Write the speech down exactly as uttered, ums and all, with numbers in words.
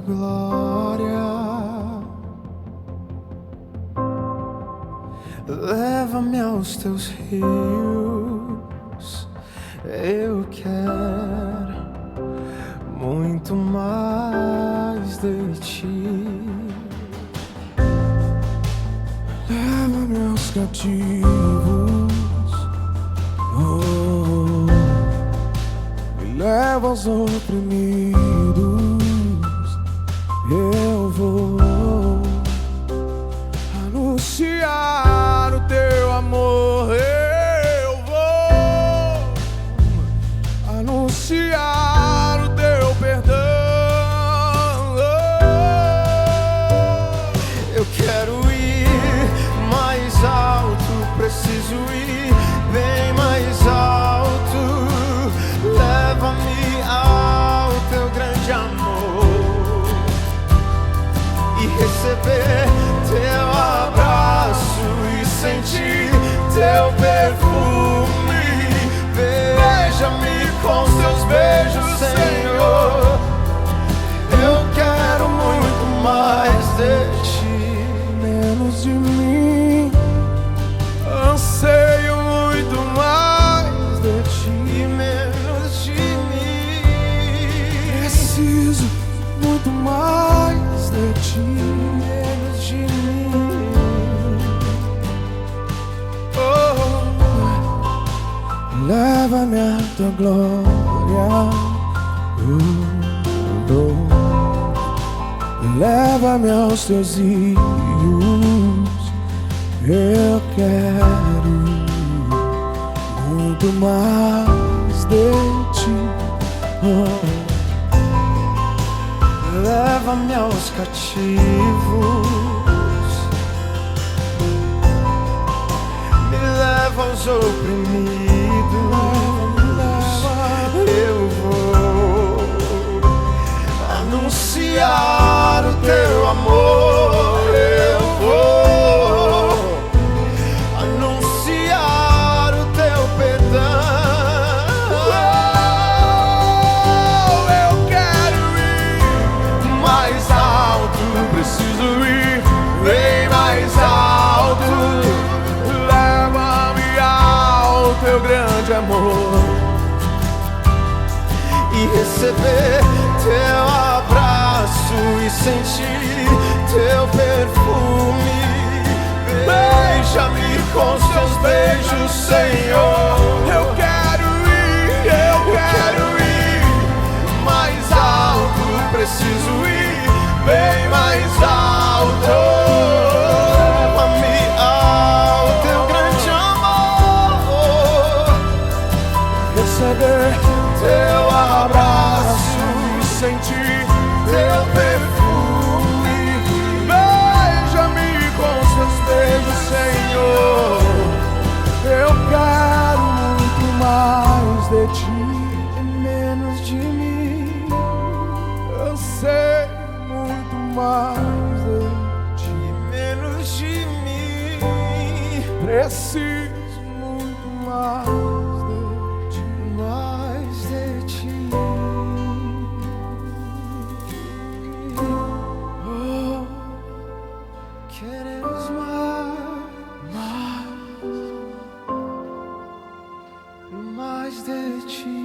glória. Leva-me aos teus rios. Eu quero muito mais de ti. Leva-me aos cativos, oh, me leva aos oprimidos. Eu vou anunciar o teu amor. Eu vou anunciar o teu perdão. Eu quero ir mais alto, preciso ir bem mais alto. Leva-me ao teu grande amor e receber teu abraço e sentir teu perfume. Beija-me com teus beijos, Senhor. Eu quero muito mais de ti, menos de mim. Anseio muito mais de ti, menos de mim. Preciso muito mais de ti, menos de mim. Oh, leva-me à tua glória. Oh, oh. Leva-me aos teus rios. Eu quero muito mais de ti. Oh. Leva-me aos cativos, me leva aos oprimidos. Eu vou anunciar o teu amor. Eu vou anunciar o teu perdão. Eu quero ir mais alto, preciso ir bem mais alto. Leva-me ao teu grande amor e receber teu abraço e sentir teu perfume. Beija-me com seus beijos, Senhor. Eu quero ir, eu quero ir mais alto, preciso ir bem mais alto. Leva-me ao teu grande amor, receber teu abraço e sentir teu perfume. Beija-me com seus beijos, Senhor. Eu quero muito mais de ti, menos de mim. Eu sei muito mais de ti, menos de mim. Preciso muito mais de ti, mais de ti. Oh, queremos mais, mais, mais de ti.